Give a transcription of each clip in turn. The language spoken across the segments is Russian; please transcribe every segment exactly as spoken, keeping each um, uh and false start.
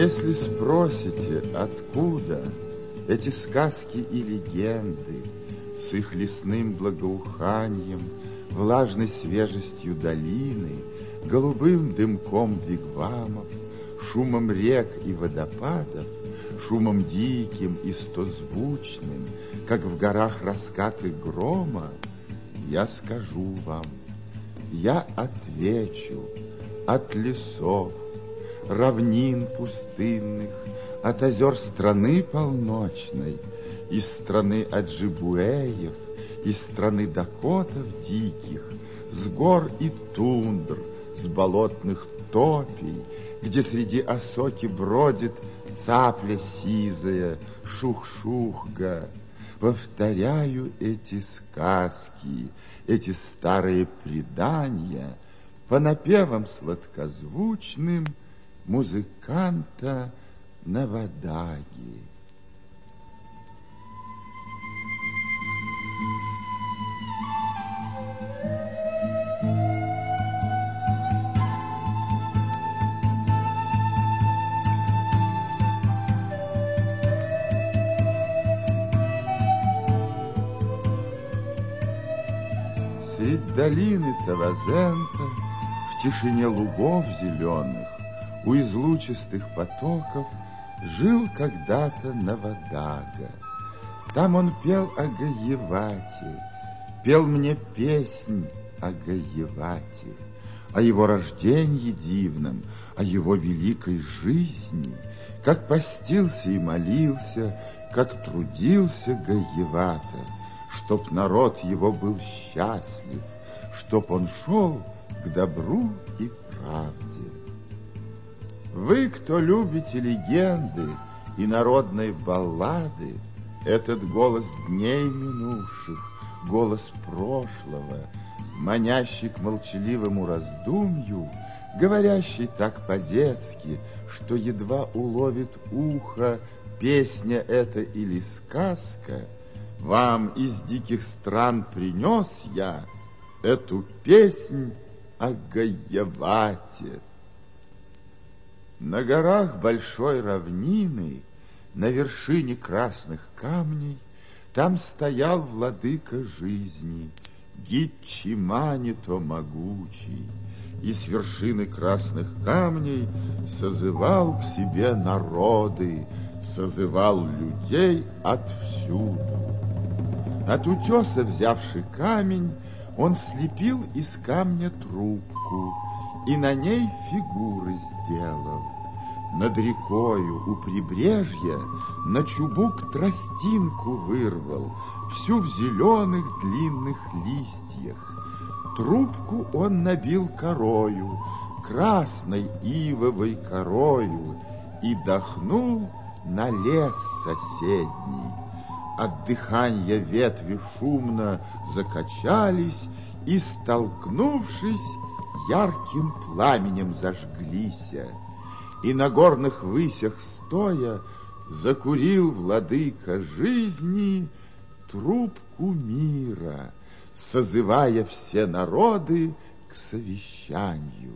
Если спросите, откуда эти сказки и легенды с их лесным благоуханием, влажной свежестью долины, голубым дымком вигвамов, шумом рек и водопадов, шумом диким и стозвучным, как в горах раскаты грома, я скажу вам, я отвечу от лесов, равнин пустынных, от озер страны полночной, из страны аджибуэев, из страны дакотов диких, с гор и тундр, с болотных топий, где среди осоки бродит цапля сизая, шух-шухга. Повторяю эти сказки, эти старые предания по напевам сладкозвучным музыканта Навадаги. Средь долины Тавазента, в тишине лугов зеленых, у излучистых потоков жил когда-то Навадага. Там он пел о Гаевате, пел мне песнь о Гаевате, о его рождении дивном, о его великой жизни, как постился и молился, как трудился Гаевата, чтоб народ его был счастлив, чтоб он шел к добру и правде. Вы, кто любите легенды и народные баллады, этот голос дней минувших, голос прошлого, манящий к молчаливому раздумью, говорящий так по-детски, что едва уловит ухо песня эта или сказка, вам из диких стран принес я эту песнь о Гаевате. На горах большой равнины, на вершине красных камней, там стоял владыка жизни, Гитчимани-то могучий, и с вершины красных камней созывал к себе народы, созывал людей отвсюду. От утеса, взявши камень, он слепил из камня трубку и на ней фигуры сделал. Над рекою у прибрежья на чубук тростинку вырвал, всю в зеленых длинных листьях. Трубку он набил корою, красной ивовой корою, и дохнул на лес соседний. От дыхания ветви шумно закачались и, столкнувшись, ярким пламенем зажглися. И на горных высях стоя закурил владыка жизни трубку мира, созывая все народы к совещанию.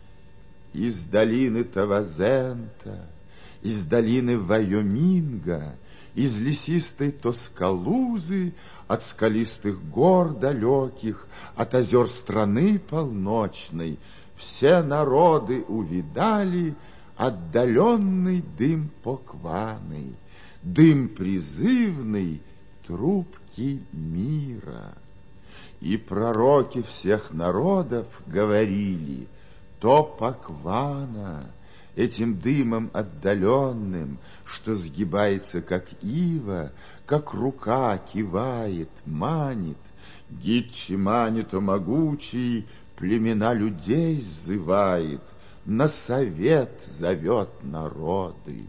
Из долины Тавазента, из долины Вайоминга, из лесистой Тоскалузы, от скалистых гор далеких, от озер страны полночной, все народы увидали отдаленный дым покваны, дым призывный трубки мира. И пророки всех народов говорили: то поквана, этим дымом отдаленным, что сгибается, как ива, как рука кивает, манит. Гитчимани-то могучий племена людей сзывает, на совет зовет народы.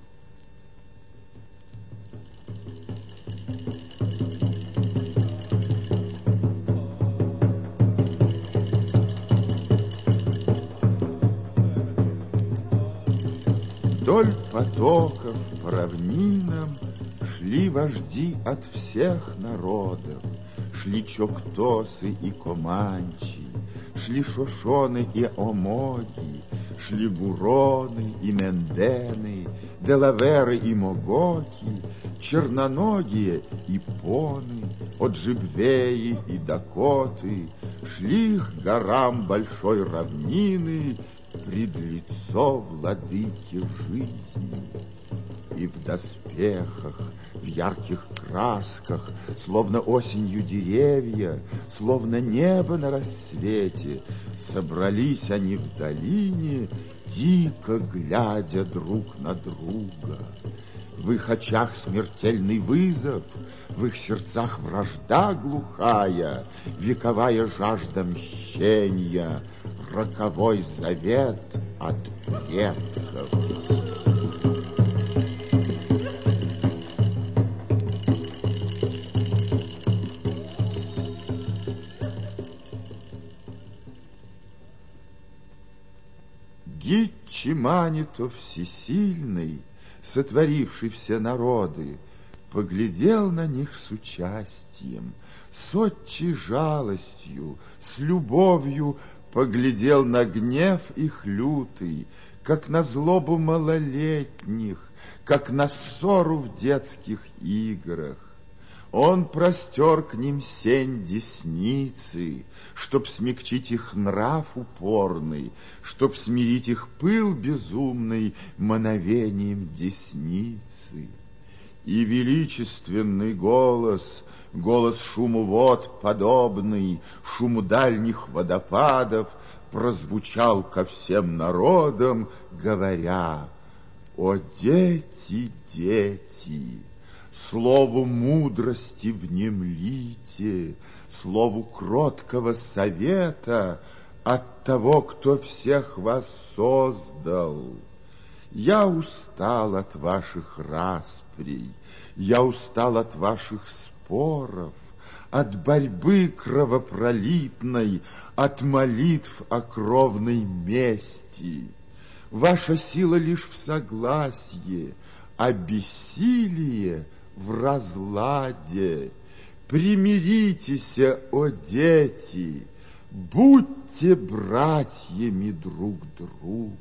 Вдоль потоков по равнинам шли вожди от всех народов, шли чоктосы и команчи, шли шошоны и омоги, шли Буроны и Мендены, Делаверы и Могоки, черноногие и Поны, Оджибвеи и Дакоты, шли к горам большой равнины пред лицо владыки жизни. И в доспехах, в ярких красках, словно осенью деревья, словно небо на рассвете, собрались они в долине, дико глядя друг на друга. В их очах смертельный вызов, в их сердцах вражда глухая, вековая жажда мщения, роковой завет от предков. Гичи Манито всесильный, сотворивший все народы, поглядел на них с участием, с отчей жалостью, с любовью поглядел на гнев их лютый, как на злобу малолетних, как на ссору в детских играх. Он простер к ним сень десницы, чтоб смягчить их нрав упорный, чтоб смирить их пыл безумный мановением десницы. И величественный голос, голос шуму вод подобный, шуму дальних водопадов, прозвучал ко всем народам, говоря: «О, дети, дети! Слову мудрости внемлите, слову кроткого совета от того, кто всех вас создал. Я устал от ваших расприй, я устал от ваших споров, от борьбы кровопролитной, от молитв о кровной мести. Ваша сила лишь в согласии, а бессилие в разладе. Примиритесь, о дети, будьте братьями друг другу.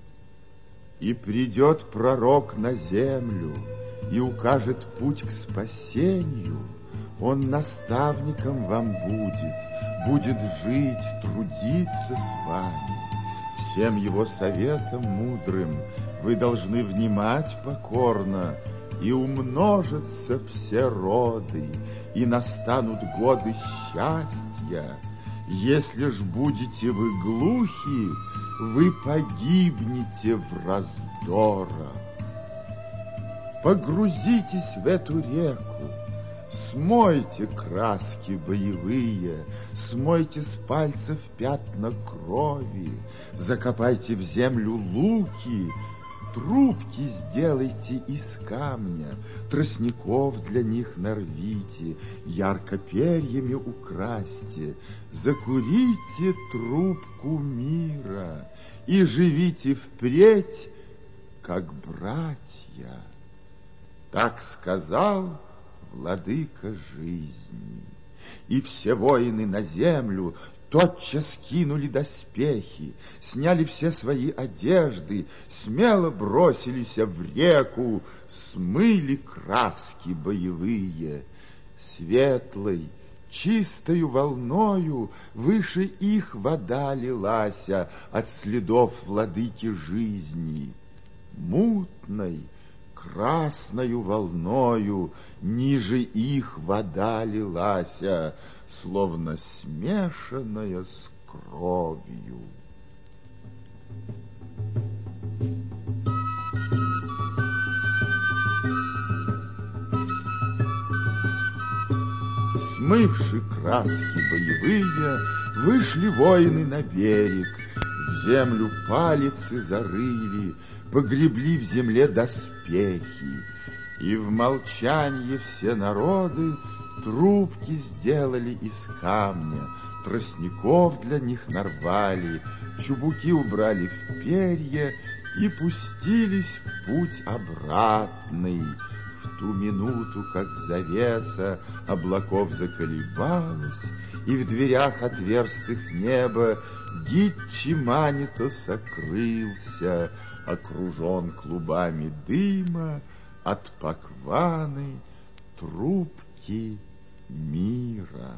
И придет пророк на землю и укажет путь к спасению. Он наставником вам будет, будет жить, трудиться с вами. Всем его советам мудрым вы должны внимать покорно, и умножатся все роды, и настанут годы счастья. Если ж будете вы глухи, вы погибнете в раздорах. Погрузитесь в эту реку, смойте краски боевые, смойте с пальцев пятна крови, закопайте в землю луки, трубки сделайте из камня, тростников для них нарвите, ярко перьями украсьте, закурите трубку мира и живите впредь, как братья. Так сказал владыка жизни. И все воины на землю тотчас кинули доспехи, сняли все свои одежды, смело бросились в реку, смыли краски боевые. Светлой, чистою волною выше их вода лилася от следов владыки жизни. Мутной, красною волною ниже их вода лилася, словно смешанная с кровью. Смывши краски боевые, вышли воины на берег, в землю палицы зарыли, погребли в земле доспехи, и в молчании все народы трубки сделали из камня, тростников для них нарвали, чубуки убрали в перья и пустились в путь обратный, в ту минуту, как завеса облаков заколебалась, и в дверях отверстых неба Гитчи Манито сокрылся, окружен клубами дыма от Пакваны трубки мира.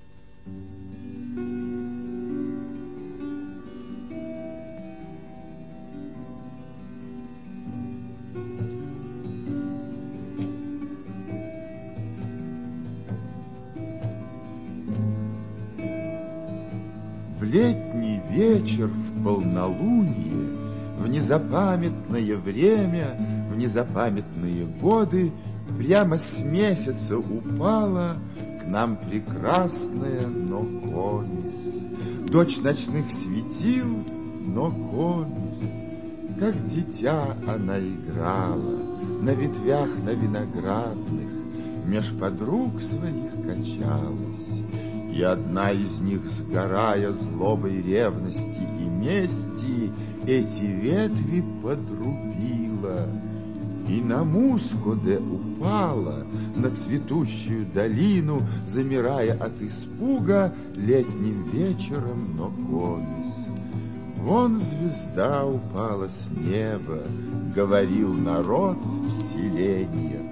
В летний вечер в полнолуние, в незапамятное время, в незапамятные годы прямо с месяца упала к нам прекрасная Нокомис, дочь ночных светил Нокомис. Как дитя она играла на ветвях на виноградных, меж подруг своих качалась, и одна из них, сгорая злобой ревности и мести, эти ветви подрубила и на Мускоде упала, на цветущую долину, замирая от испуга летним вечером Нокомис. Вон звезда упала с неба, говорил народ в селениях.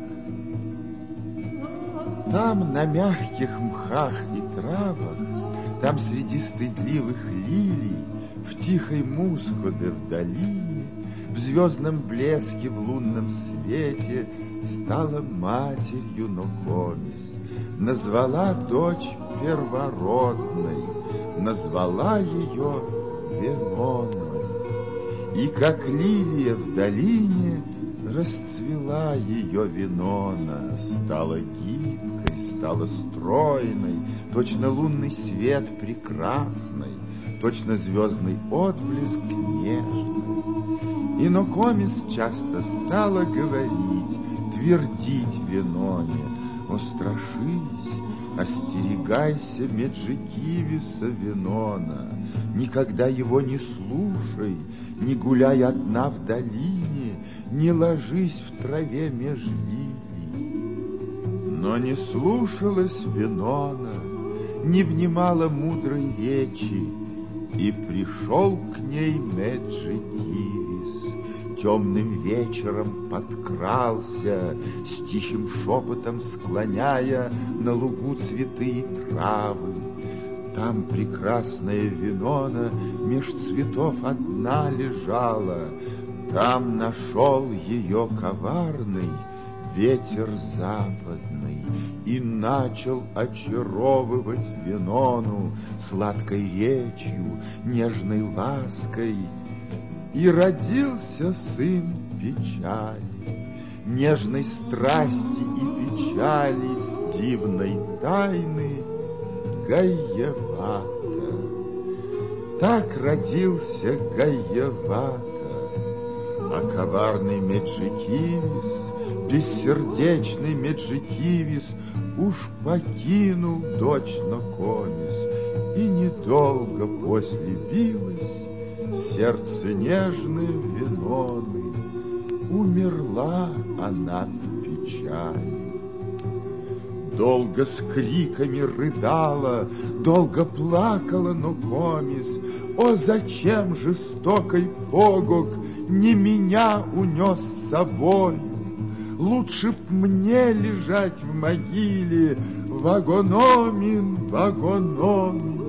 Там на мягких мхах и травах, там среди стыдливых лилий, в тихой Мускоде в долине, в звездном блеске, в лунном свете стала матерью Нокомис, назвала дочь первородной, назвала ее Веноной. И как лилия в долине расцвела ее Венона, стала гибкой, стала стройной, точно лунный свет прекрасный, точно звездный отблеск нежный. И Нокомис часто стала говорить, твердить Веноне: «О, страшись, остерегайся Меджикивиса, Венона, никогда его не слушай, не гуляй одна в долине, не ложись в траве меж лилий». Но не слушалась Венона, не внимала мудрой речи, и пришел к ней Меджикивис, темным вечером подкрался, с тихим шепотом склоняя на лугу цветы и травы. Там прекрасная Венона меж цветов одна лежала, там нашел ее коварный ветер западный и начал очаровывать Венону сладкой речью, нежной лаской. И родился сын печали, нежной страсти и печали, дивной тайны Гаевата. Так родился Гаевата, а коварный Меджикивис, бессердечный Меджикивис, уж покинул дочь Нокомис, и недолго после билось сердце нежное Веноны, умерла она в печали. Долго с криками рыдала, долго плакала Нокомис: «О, зачем жестокой Погок не меня унес с собою? Лучше б мне лежать в могиле, Вагономин, Вагономин».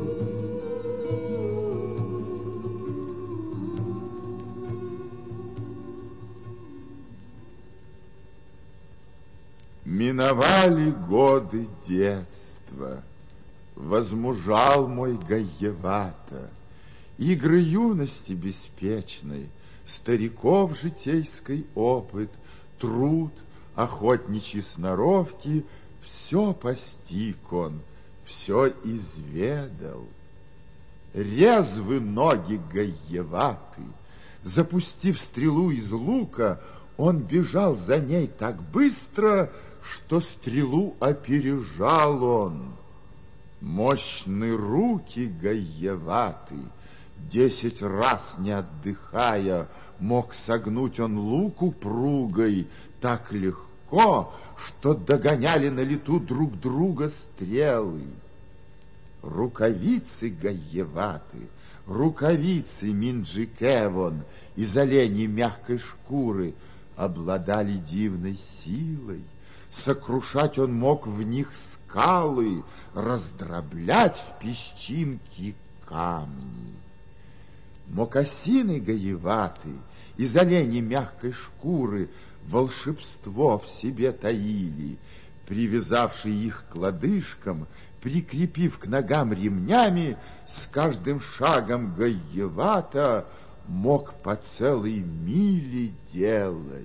Миновали годы детства, возмужал мой Гаевата, игры юности беспечной, стариков житейский опыт, труд, охотничьи сноровки, все постиг он, все изведал. Резвы ноги Гаеваты, запустив стрелу из лука, он бежал за ней так быстро, что стрелу опережал он. Мощные руки Гаеваты, десять раз не отдыхая, мог согнуть он лук упругой, так легко легко, что догоняли на лету друг друга стрелы. Рукавицы гаеваты, рукавицы Минджикевон из оленей мягкой шкуры обладали дивной силой. Сокрушать он мог в них скалы, раздроблять в песчинки камни. Мокасины гаеваты из оленей мягкой шкуры волшебство в себе таили, привязавший их к лодыжкам, прикрепив к ногам ремнями, с каждым шагом гаевата мог по целой миле делать.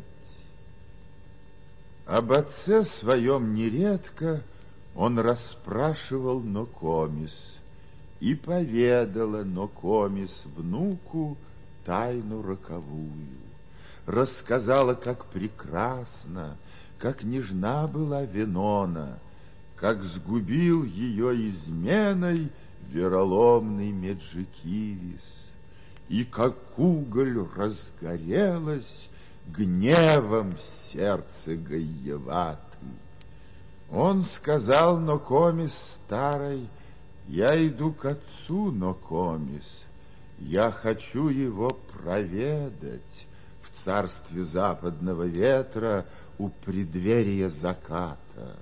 Об отце своем нередко он расспрашивал Нокомис, и поведала Нокомис внуку тайну роковую. Рассказала, как прекрасно, как нежна была Венона, как сгубил ее изменой вероломный Меджикивис, и как уголь разгорелось гневом сердце гаеваты. Он сказал Нокомис старой: я иду к отцу, Нокомис, я хочу его проведать в царстве западного ветра у преддверия заката.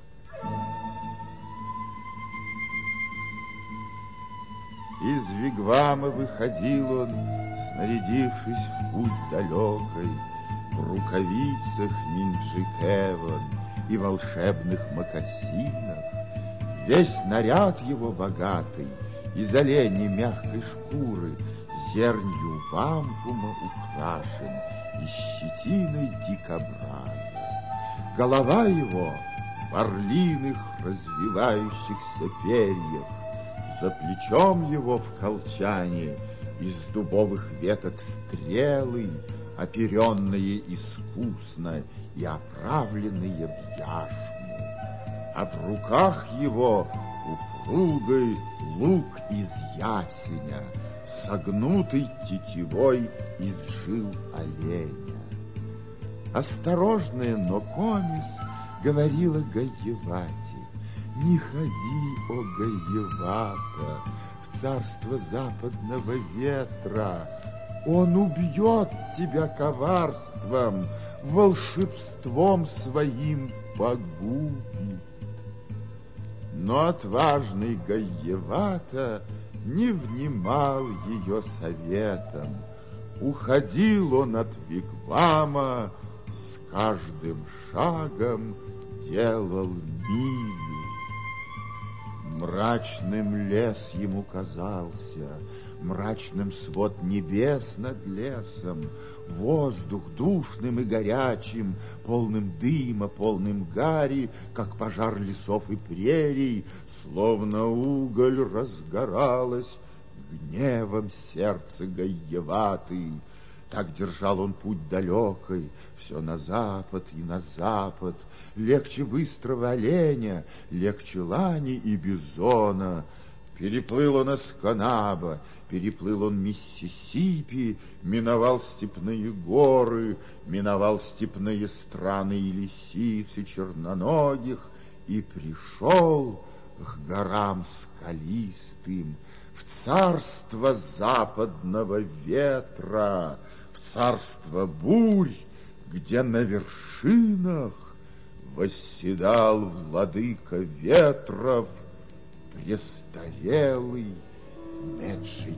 Из вигвама выходил он, снарядившись в путь далекой, в рукавицах Минджикевон и волшебных мокасинах. Весь наряд его богатый, из оленей мягкой шкуры, зернью вампума украшен и щетиной дикобраза. Голова его в орлиных развивающихся перьях, за плечом его в колчане из дубовых веток стрелы, оперенные искусно и оправленные в яшму, а в руках его упругой лук из ясеня, согнутый тетивой из жил оленя. Осторожная Нокомис говорила гаевате: не ходи, о гаевата, в царство западного ветра, он убьет тебя коварством, волшебством своим погубит. Но отважный гаевата не внимал ее советам. Уходил он от вигвама, с каждым шагом делал милю. Мрачным лес ему казался, мрачным свод небес над лесом, воздух душным и горячим, полным дыма, полным гари, как пожар лесов и прерий, словно уголь разгоралось гневом сердце гаеваты. Так держал он путь далекой, все на запад и на запад, легче быстрого оленя, легче лани и бизона. Переплыл он Эсканаба, переплыл он Миссисипи, миновал степные горы, миновал степные страны и лисицы черноногих, и пришел к горам скалистым, в царство западного ветра, в царство бурь, где на вершинах восседал владыка ветров, престарелый Меджикивис.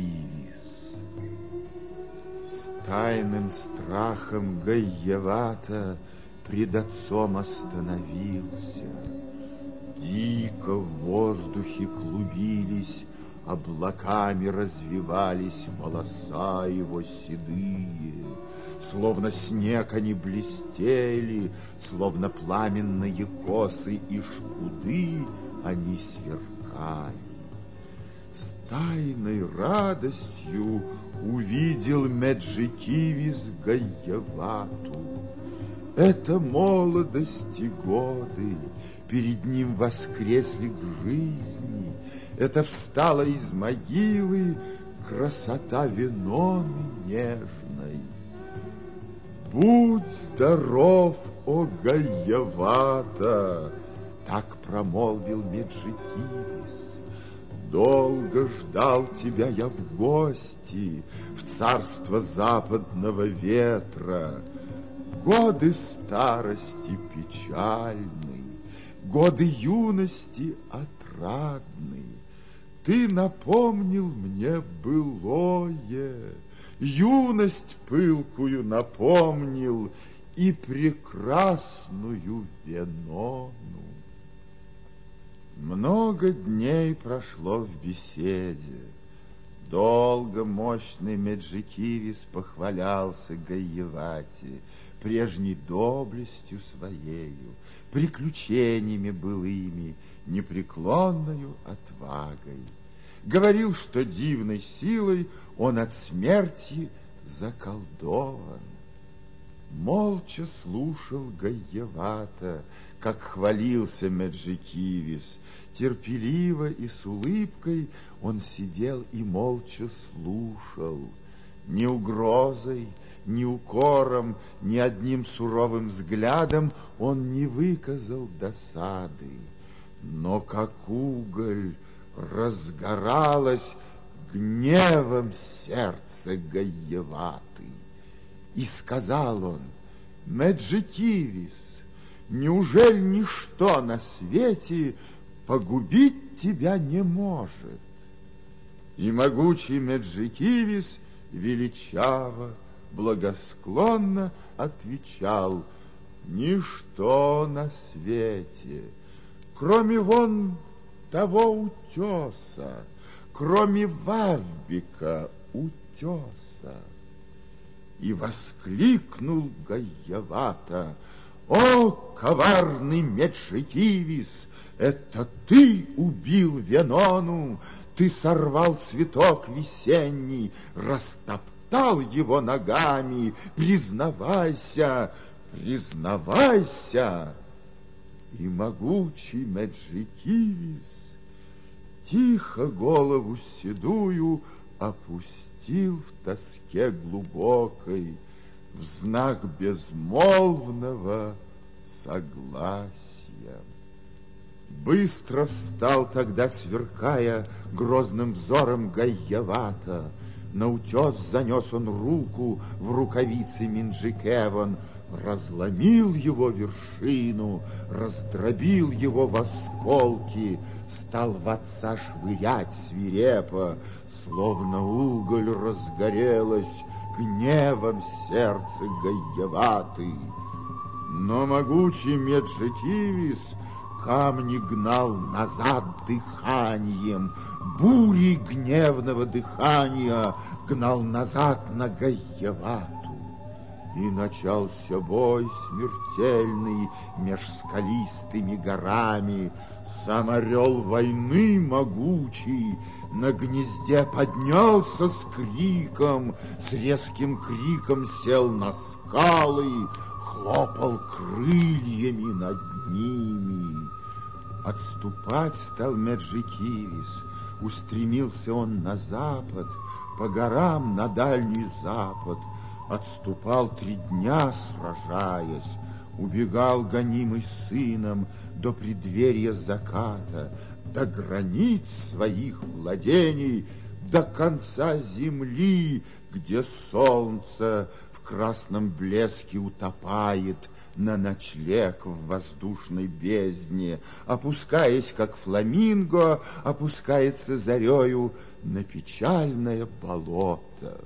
С тайным страхом гаевата пред отцом остановился. Дико в воздухе клубились, облаками развивались волоса его седые, словно снег они блестели, словно пламенные косы и шкуды они сверкали. С тайной радостью увидел Меджикивис гаевату. Это молодости годы перед ним воскресли к жизни. Это встала из могилы красота Веноны нежной. Будь здоров, о Гаевата, так промолвил Меджикирис. Долго ждал тебя я в гости в царство западного ветра. Годы старости печальны, годы юности отрадны. Ты напомнил мне былое, юность пылкую напомнил и прекрасную Венону. Много дней прошло в беседе. Долго мощный Меджикирис похвалялся Гаевате прежней доблестью своею, приключениями былыми, непреклонною отвагой. Говорил, что дивной силой он от смерти заколдован. Молча слушал Гаевата, как хвалился Меджикирис. Терпеливо и с улыбкой он сидел и молча слушал. Ни угрозой, ни укором, ни одним суровым взглядом он не выказал досады. Но как уголь разгоралось гневом сердце Гаеваты. И сказал он: Меджикирис, неужели ничто на свете погубить тебя не может? И могучий Меджикирис величаво, благосклонно отвечал: ничто на свете, кроме вон того утеса, кроме Вавбика утеса. И воскликнул Гаевата: о, коварный Меджикирис, это ты убил Венону, ты сорвал цветок весенний, растоптал его ногами, признавайся, признавайся. И могучий Меджикирис тихо голову седую опустил в тоске глубокой, в знак безмолвного согласия. Быстро встал тогда, сверкая грозным взором Гаевата. На утес занес он руку в рукавице Минджикеван, разломил его вершину, раздробил его в осколки, стал в отца швырять свирепо, словно уголь разгорелось гневом сердце Гаеваты. Но могучий Меджикирис камни гнал назад дыханием, бурей гневного дыхания гнал назад на Гаевату. И начался бой смертельный меж скалистыми горами. Сам орел войны могучий на гнезде поднялся с криком, с резким криком сел на скалы, хлопал крыльями над ними. Отступать стал Меджикирис, устремился он на запад, по горам на дальний запад. Отступал три дня, сражаясь, убегал гонимый сыном до преддверия заката, до границ своих владений, до конца земли, где солнце в красном блеске утопает на ночлег в воздушной бездне, опускаясь, как фламинго, опускается зарею на печальное болото.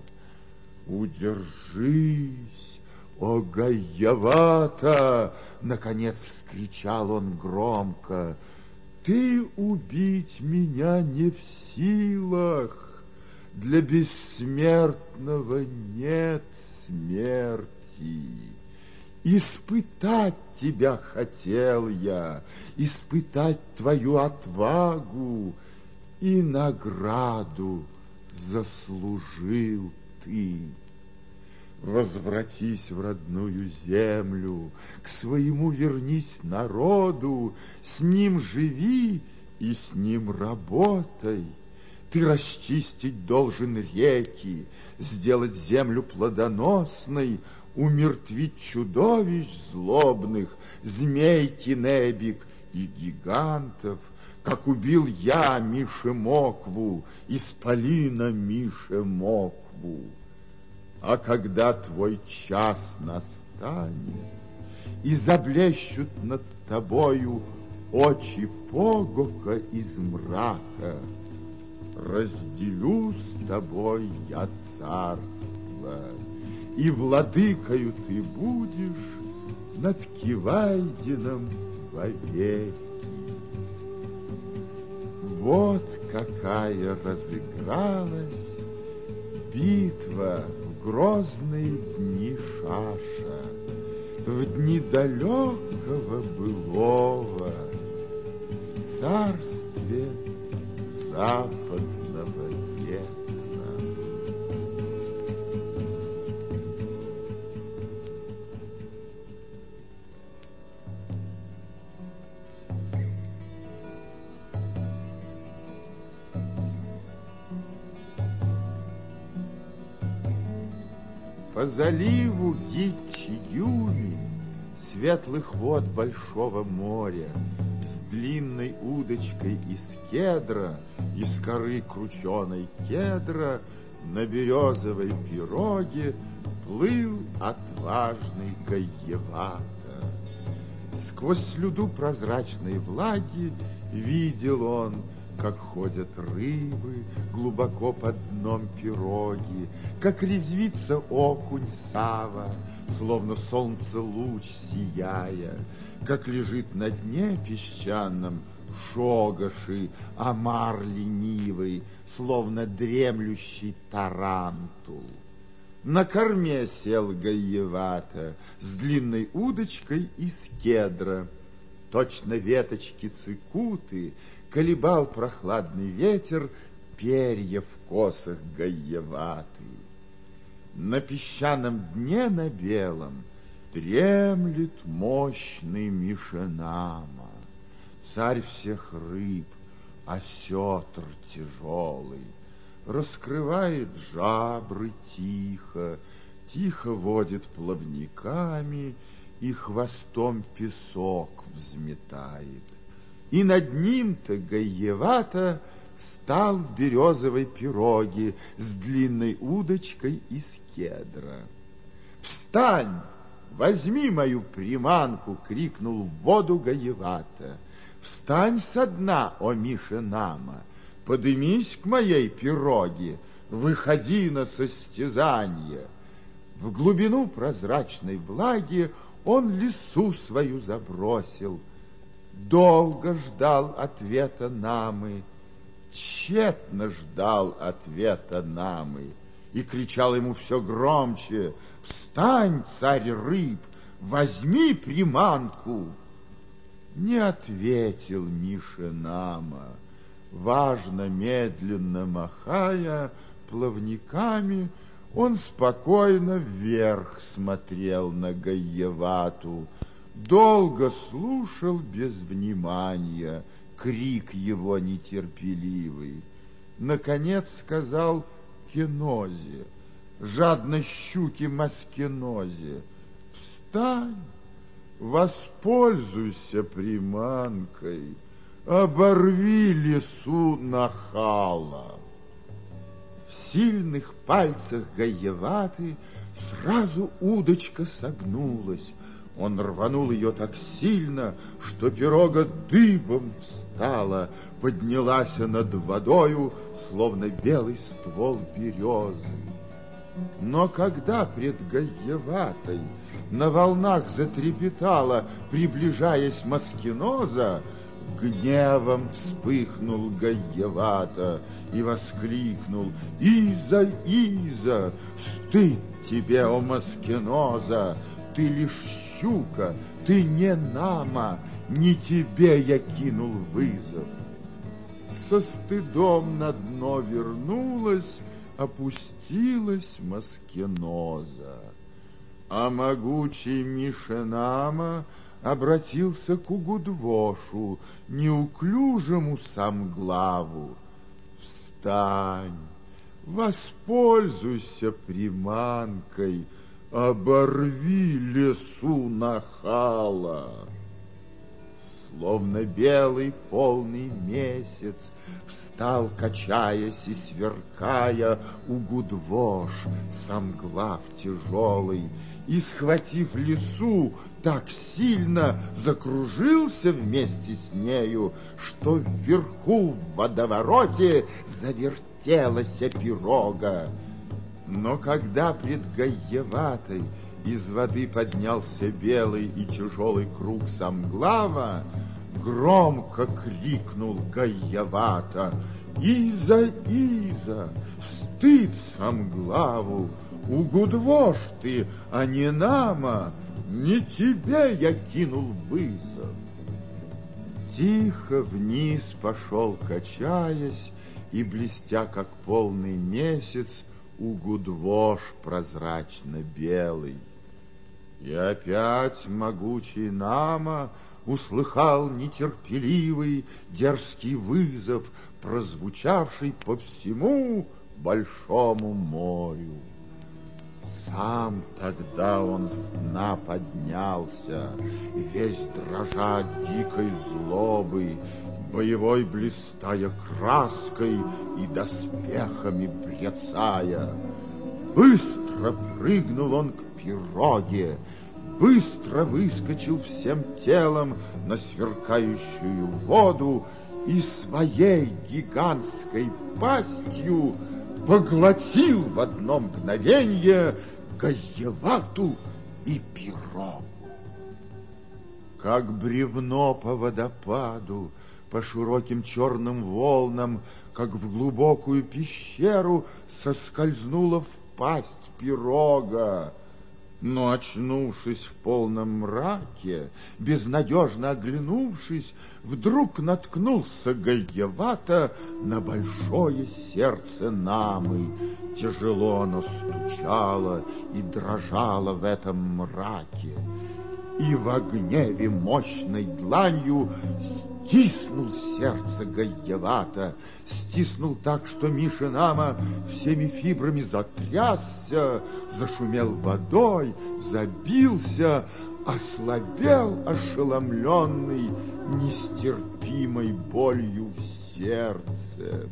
Удержись, о Гаевата! Наконец вскричал он громко: ты убить меня не в силах, для бессмертного нет смерти. Испытать тебя хотел я, испытать твою отвагу, и награду заслужил ты. Возвратись в родную землю, к своему вернись народу, с ним живи и с ним работай. Ты расчистить должен реки, сделать землю плодоносной, умертвить чудовищ злобных, змей Кинебик и гигантов, как убил я Мишемокву, исполина Мишемокву. А когда твой час настанет, и заблещут над тобою очи Погока из мрака, разделю с тобой я царство, и владыкою ты будешь над Кивайдином вовеки. Вот какая разыгралась битва в грозные дни Шаша, в дни далекого былого, в царстве западного века. По заливу Гичи-Юми, светлых вод большого моря, с длинной удочкой из кедра, из коры крученой кедра, на березовой пироге плыл отважный Гаевата. Сквозь слюду прозрачной влаги видел он, как ходят рыбы глубоко под дном пироги, как резвится окунь Сава, словно солнце луч сияя, как лежит на дне песчаном Шогаши, омар ленивый, словно дремлющий тарантул. На корме сел Гаевата с длинной удочкой из кедра. Точно веточки цикуты колебал прохладный ветер перья в косах Гаеваты. На песчаном дне на белом дремлет мощный Мишенама, царь всех рыб, осетр тяжелый, раскрывает жабры тихо, тихо водит плавниками и хвостом песок взметает. И над ним-то Гаевата стал в березовой пироге с длинной удочкой из кедра. «Встань! Возьми мою приманку!» — крикнул в воду Гаевата. «Встань со дна, о Мишенама! Подымись к моей пироге! Выходи на состязание!» В глубину прозрачной влаги он лесу свою забросил. Долго ждал ответа Намы, тщетно ждал ответа Намы, и кричал ему все громче: «Встань, царь рыб, возьми приманку!» Не ответил Мишенама, важно, медленно махая плавниками, он спокойно вверх смотрел на Гаевату, долго слушал без внимания крик его нетерпеливый. Наконец сказал Кинозе, жадно щуке Маскинозе: «Встань, воспользуйся приманкой, оборви лесу нахала». В сильных пальцах Гаеваты сразу удочка согнулась. Он рванул ее так сильно, что пирога дыбом встала, поднялась над водою, словно белый ствол березы. Но когда пред Гаеватой на волнах затрепетала, приближаясь Маскиноза, гневом вспыхнул Гаевата и воскликнул: «Иза, Иза, стыд тебе, о Маскиноза! Ты лишь щука, ты не Нама, не тебе я кинул вызов». Со стыдом на дно вернулась, опустилась Маскиноза. А могучий Мишенама обратился к Угудвошу, неуклюжему самглаву: «Встань, воспользуйся приманкой, оборви лесу нахала. Словно белый полный месяц встал, качаясь и сверкая, у гудвож самглав тяжелый, и, схватив лесу, так сильно закружился вместе с нею, что вверху в водовороте завертелась пирога. Но когда пред Гаеватой из воды поднялся белый и тяжелый круг самглава, громко крикнул Гаевата: «Иза, Иза, стыд самглаву! У гудвож ты, а не нама, не тебе я кинул вызов!» Тихо вниз пошел, качаясь, и, блестя, как полный месяц, у гудвож прозрачно-белый. И опять могучий Нама услыхал нетерпеливый дерзкий вызов, прозвучавший по всему большому морю. Сам тогда он с дна поднялся, весь дрожа дикой злобой, боевой блистая краской и доспехами брецая. Быстро прыгнул он к пироге, быстро выскочил всем телом на сверкающую воду и своей гигантской пастью поглотил в одно мгновенье Гаевату и пирогу. Как бревно по водопаду, по широким черным волнам, как в глубокую пещеру соскользнула в пасть пирога. Но, очнувшись в полном мраке, безнадежно оглянувшись, вдруг наткнулся Гаевата на большое сердце Намы. Тяжело оно стучало и дрожало в этом мраке. И во гневе мощной дланью стиснул сердце Гаевата, стиснул так, что Миша Нама всеми фибрами затрясся, зашумел водой, забился, ослабел ошеломленный нестерпимой болью в сердце.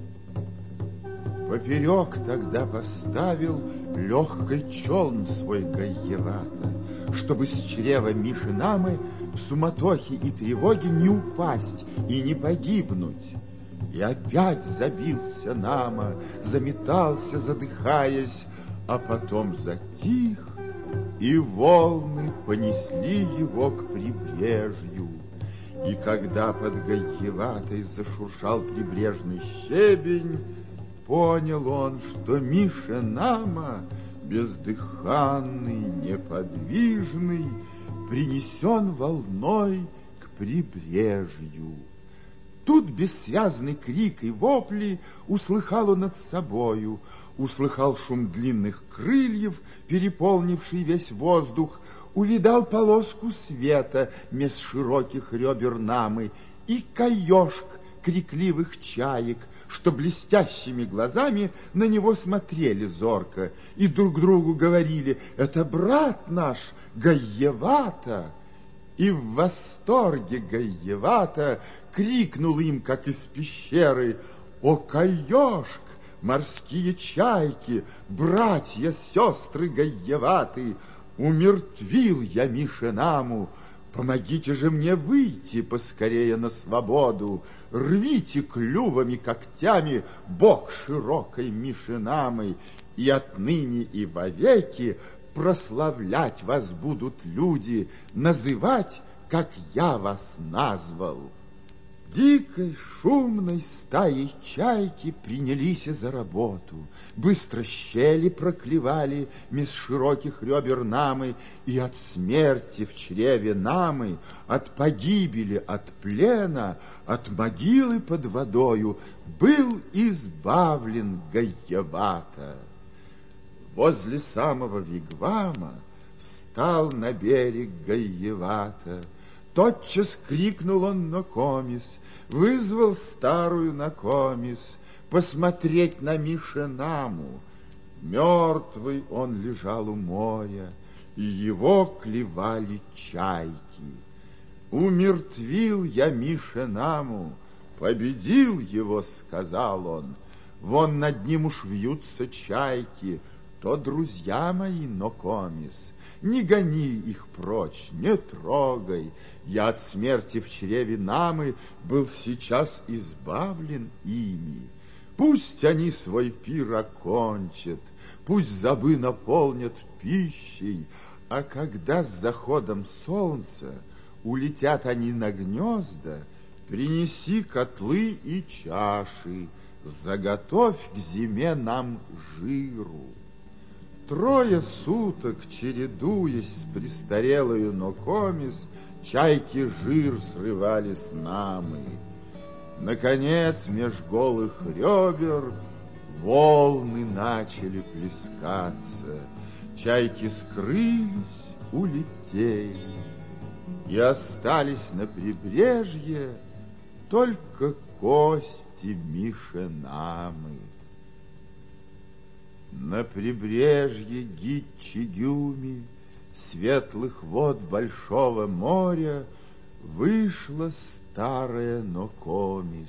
Поперек тогда поставил легкий челн свой Гаевата, чтобы с чрева Миши Намы в суматохе и тревоге не упасть и не погибнуть. И опять забился Нама, заметался, задыхаясь, а потом затих, и волны понесли его к прибрежью. И когда под Гаеватой зашуршал прибрежный щебень, понял он, что Миша Нама, бездыханный, неподвижный, принесен волной к прибрежью. Тут бессвязный крик и вопли услыхал он над собою, услыхал шум длинных крыльев, переполнивший весь воздух, увидал полоску света меж широких ребер Намы и каешк крикливых чаек, что блестящими глазами на него смотрели зорко и друг другу говорили: «Это брат наш Гаевата!» И в восторге Гаевата крикнул им, как из пещеры: «О, каешк, морские чайки, братья, сестры Гаеваты, умертвил я Миша Наму! Помогите же мне выйти поскорее на свободу, рвите клювами, когтями бок широкой Миши Намы, и отныне и вовеки прославлять вас будут люди, называть, как я вас назвал». Дикой шумной стаей чайки принялись за работу, быстро щели проклевали меж широких ребер Намы, и от смерти в чреве Намы, от погибели, от плена, от могилы под водою был избавлен Гаевата. Возле самого вигвама встал на берег Гаевата. Тотчас крикнул он Нокомис, вызвал старую Нокомис посмотреть на Миша Наму. Мертвый он лежал у моря, и его клевали чайки. Умертвил я Мишенаму, победил его, сказал он. Вон над ним уж вьются чайки, то друзья мои, Нокомис. Не гони их прочь, не трогай. Я от смерти в чреве Намы был сейчас избавлен ими. Пусть они свой пир окончат, пусть забы наполнят пищей, а когда с заходом солнца улетят они на гнезда, принеси котлы и чаши, заготовь к зиме нам жиру. Трое суток, чередуясь с престарелою Нокомис, чайки жир срывали с Намы. Наконец, меж голых ребер волны начали плескаться. Чайки скрылись, улетели, и остались на прибрежье только кости Мишенамы. На прибрежье Гитчигюми, светлых вод большого моря, вышла старая Нокомис,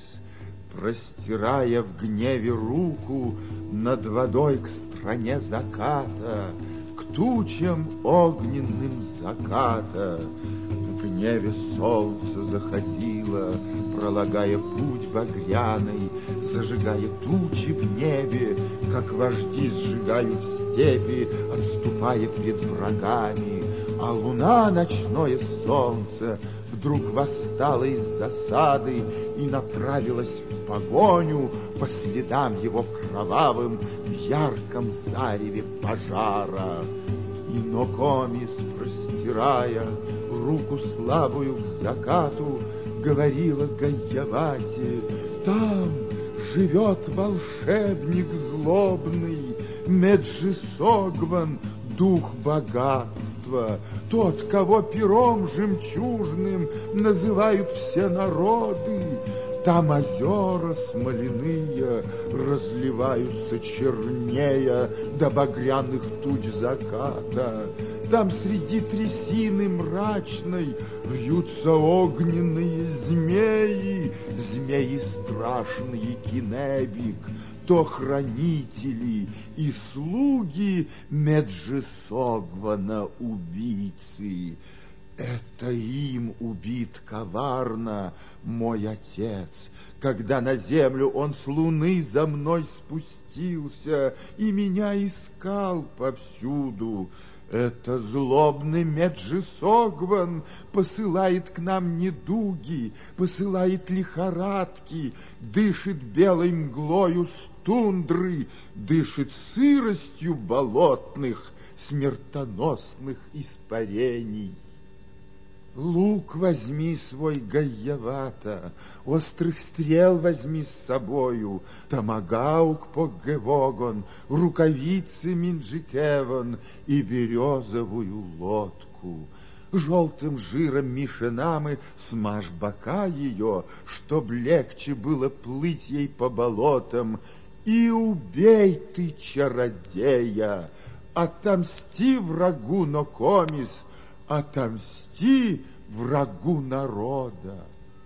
простирая в гневе руку над водой к стране заката, к тучам огненным заката. В гневе солнце заходило, пролагая путь багряный, зажигая тучи в небе, как вожди сжигают степи, отступая пред врагами. А луна, ночное солнце, вдруг восстала из засады и направилась в погоню по следам его кровавым в ярком зареве пожара. И Нокомис, простирая руку слабую к закату, говорила Гайявате: там живет волшебник злобный, Меджисогван, дух богатства, тот, кого пером жемчужным называют все народы. Там озера смоляные разливаются чернея до багряных туч заката. Там среди трясины мрачной вьются огненные змеи, змеи страшные Кинебик, то хранители и слуги Меджисогвана убийцы. Это им убит коварно мой отец, когда на землю он с луны за мной спустился и меня искал повсюду. Это злобный Меджисогван посылает к нам недуги, посылает лихорадки, дышит белой мглою с тундры, дышит сыростью болотных, смертоносных испарений. Лук возьми свой, Гайявата, острых стрел возьми с собою, томагаук Поггевогон, рукавицы Минджикевон и березовую лодку. Желтым жиром Мишенамы смажь бока ее, чтоб легче было плыть ей по болотам, и убей ты чародея, отомсти врагу Нокомис, отомсти врагу народа.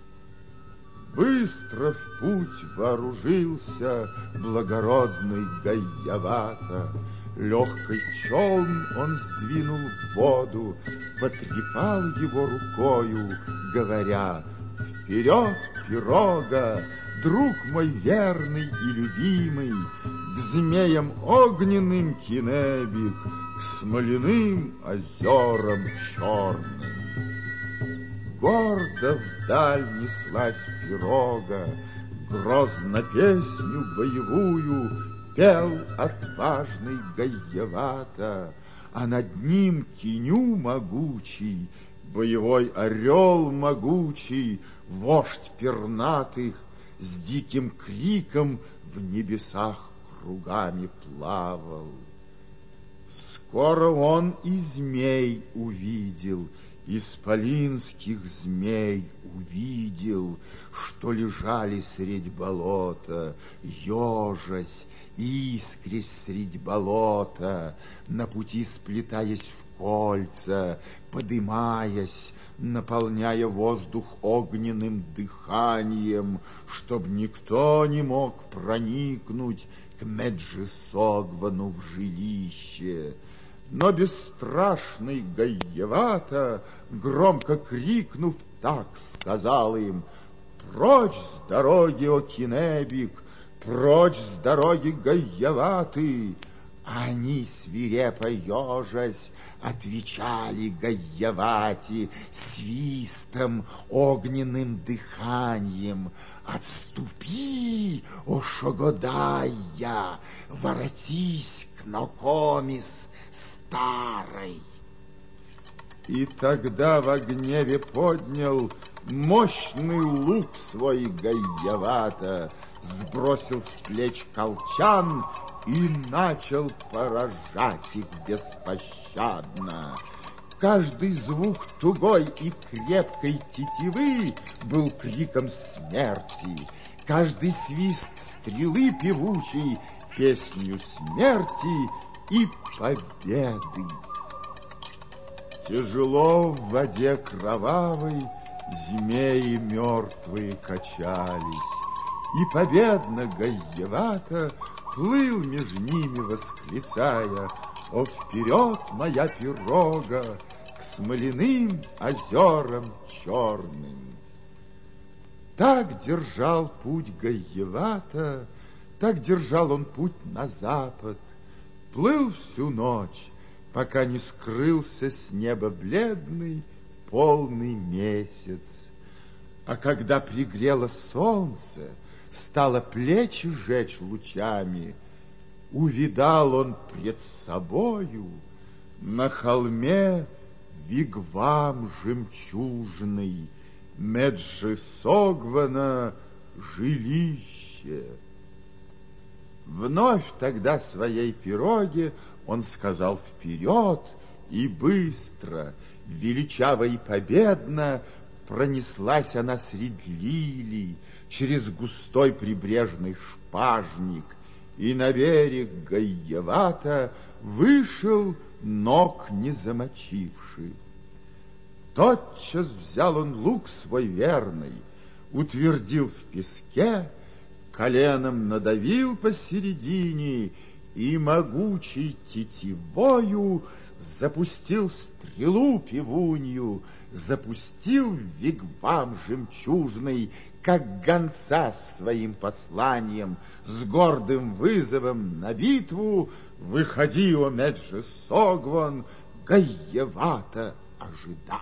Быстро в путь вооружился благородный Гайявата. Легкий челн он сдвинул в воду, потрепал его рукою, говоря: «Вперед, пирога, друг мой верный и любимый, к змеям огненным Кинебик, к смоляным озерам черным». Гордо вдаль неслась пирога, грозно песню боевую пел отважный Гайявата, а над ним Киню могучий, боевой орел могучий, вождь пернатых, с диким криком в небесах кругами плавал. Скоро он и змей увидел, исполинских змей увидел, что лежали средь болота, ежась искрясь средь болота, на пути сплетаясь в кольца, подымаясь, наполняя воздух огненным дыханием, чтоб никто не мог проникнуть к Меджисогвану в жилище. Но бесстрашный Гаевата, громко крикнув, так сказал им: «Прочь с дороги, о Кинебик! Прочь с дороги, Гаеваты!» Они, свирепо ежась, отвечали Гаевате свистом, огненным дыханием: «Отступи, о Шогодайя! Воротись к Нокомис старой!» И тогда в гневе поднял мощный лук свой Гаевата, сбросил с плеч колчан и начал поражать их беспощадно. Каждый звук тугой и крепкой тетивы был криком смерти, каждый свист стрелы певучей песнью смерти и победы. Тяжело в воде кровавой змеи мертвые качались, и победно Гаевата плыл меж ними, восклицая: «О, вперед, моя пирога, к смоляным озерам черным!» Так держал путь Гаевата, так держал он путь на запад, плыл всю ночь, пока не скрылся с неба бледный полный месяц. А когда пригрело солнце, стало плечи жечь лучами, увидал он пред собою на холме вигвам жемчужный, Меджисогвана жилище. Вновь тогда своей пироге он сказал вперед, и быстро, величаво и победно пронеслась она средь лилий, через густой прибрежный шпажник, и на берег Гаевата вышел, ног не замочивший. Тотчас взял он лук свой верный, утвердил в песке, коленом надавил посередине и могучей тетивою запустил стрелу пивунью, запустил в вигвам жемчужный, как гонца с своим посланием, с гордым вызовом на битву: «Выходи, о Меджисогван, Гаевата ожидает».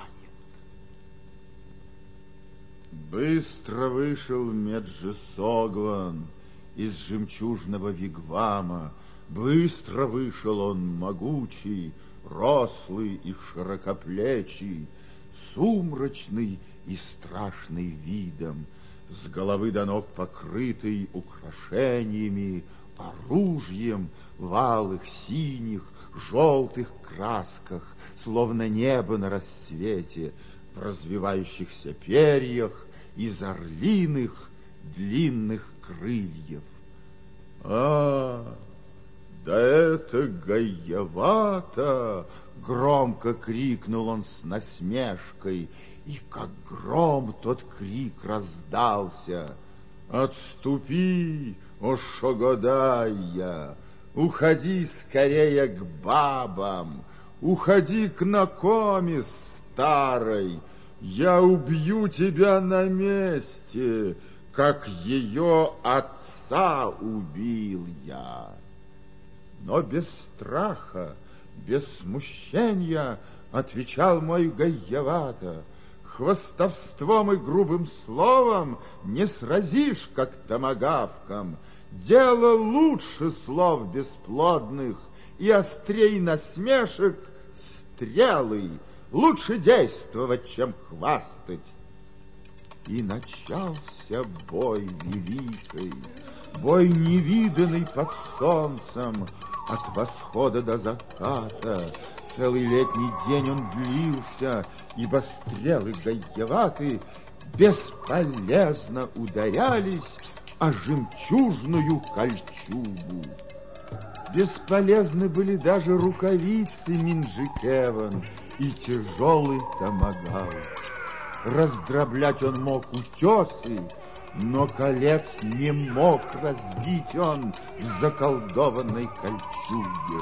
Быстро вышел Меджисогван из жемчужного вигвама, быстро вышел он могучий, рослый и широкоплечий, сумрачный и страшный видом, с головы до ног покрытый украшениями, оружием в алых, синих, желтых красках, словно небо на рассвете, в развивающихся перьях из орлиных длинных крыльев. А, да это Гаевата! Громко крикнул он с насмешкой, и как гром тот крик раздался: «Отступи, о Шогодайя! Уходи скорее к бабам! Уходи к Нокомис старой! Я убью тебя на месте, как ее отца убил я!» Но без страха, без смущения отвечал мой Гаевата: «Хвастовством и грубым словом не сразишь, как томагавком. Дело лучше слов бесплодных и острей насмешек стрелы. Лучше действовать, чем хвастать». И начался бой великий, бой невиданный под солнцем, от восхода до заката. Целый летний день он длился, ибо стрелы Гаеваты бесполезно ударялись а жемчужную кольчугу. Бесполезны были даже рукавицы Минджикеван и тяжелый томагавк. Раздроблять он мог утесы, но колец не мог разбить он в заколдованной кольчуге.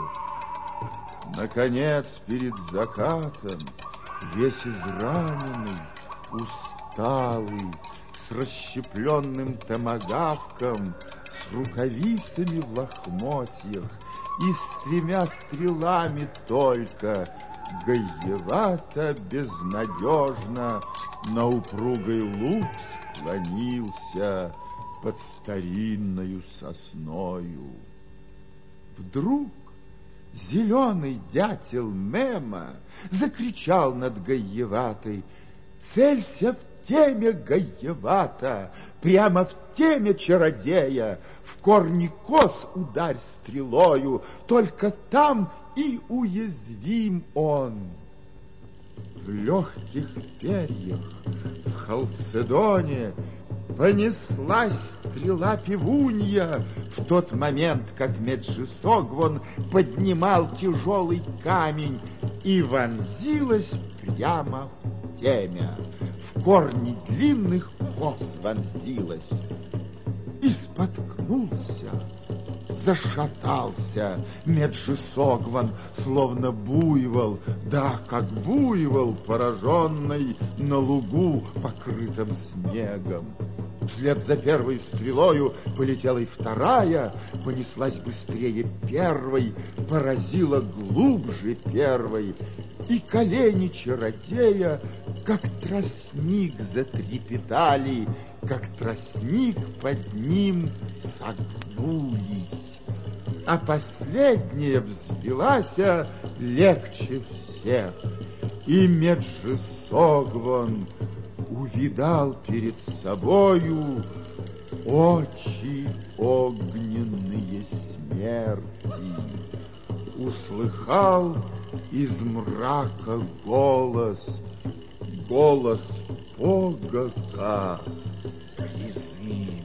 Наконец, перед закатом, весь израненный, усталый, с расщепленным томагавком, с рукавицами в лохмотьях и с тремя стрелами только, Гаевато безнадежно на упругой луг склонился под старинною сосною. Вдруг зеленый дятел Мема закричал над Гаеватой: «Целься в теме, Гаевата, прямо в теме чародея, в корни кос ударь стрелою, только там и уязвим он». В легких перьях, в халцедоне понеслась стрела пивунья в тот момент, как Меджисогвон поднимал тяжелый камень, и вонзилась прямо в темя, в корни длинных кос вонзилась. И споткнулся, зашатался Меджисогвон, словно буйвол, да, как буйвол, пораженный на лугу, покрытом снегом. Вслед за первой стрелою полетела и вторая, понеслась быстрее первой, поразила глубже первой, и колени чародея, как тростник, затрепетали, как тростник под ним согнулись, а последняя взвелась легче всех, и Меджисогвон увидал перед собою очи огненные смерти, услыхал из мрака голос, голос Погока, призыв.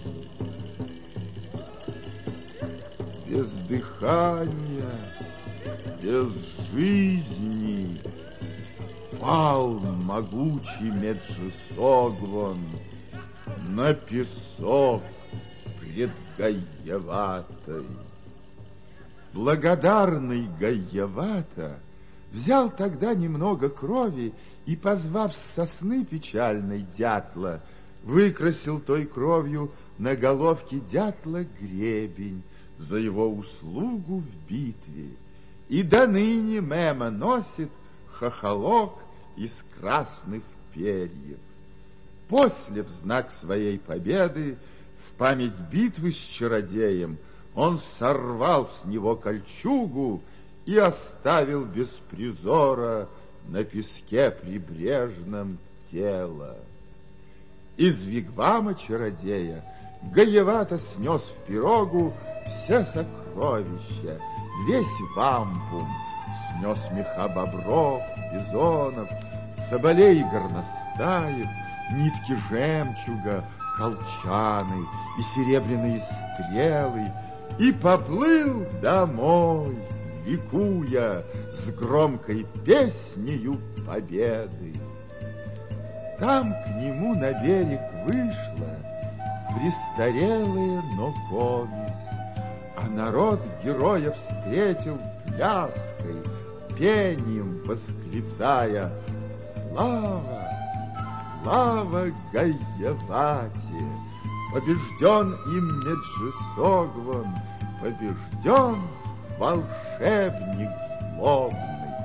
Без дыхания, без жизни пал могучий Меджисогвон на песок пред Гаеватой. Благодарный Гаевата взял тогда немного крови и, позвав с сосны печальной дятла, выкрасил той кровью на головке дятла гребень за его услугу в битве. И до ныне Мема носит хохолок из красных перьев. После, в знак своей победы, в память битвы с чародеем, он сорвал с него кольчугу и оставил без призора на песке прибрежном тело. Из вигвама чародея Гаевата снес в пирогу все сокровища, весь вампум, снес меха бобров, бизонов, соболей и горностаев, нитки жемчуга, колчаны и серебряные стрелы, и поплыл домой, ликуя с громкой песнею победы. Там к нему на берег вышла престарелая Нокомис, а народ героя встретил пляской, пением восклицая: «Слава, слава Гаевате! Побежден им Меджисогвон, побежден волшебник злобный».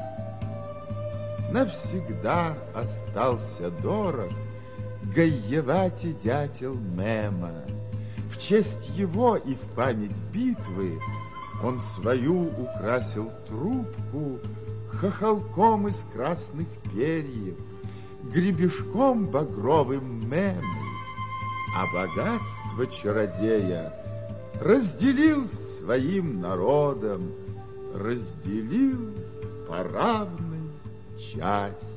Навсегда остался дорог Гаевате дятел Мема. В честь его и в память битвы он свою украсил трубку хохолком из красных перьев, гребешком багровым Мемы, а богатство чародея разделил своим народом, разделил по равной части.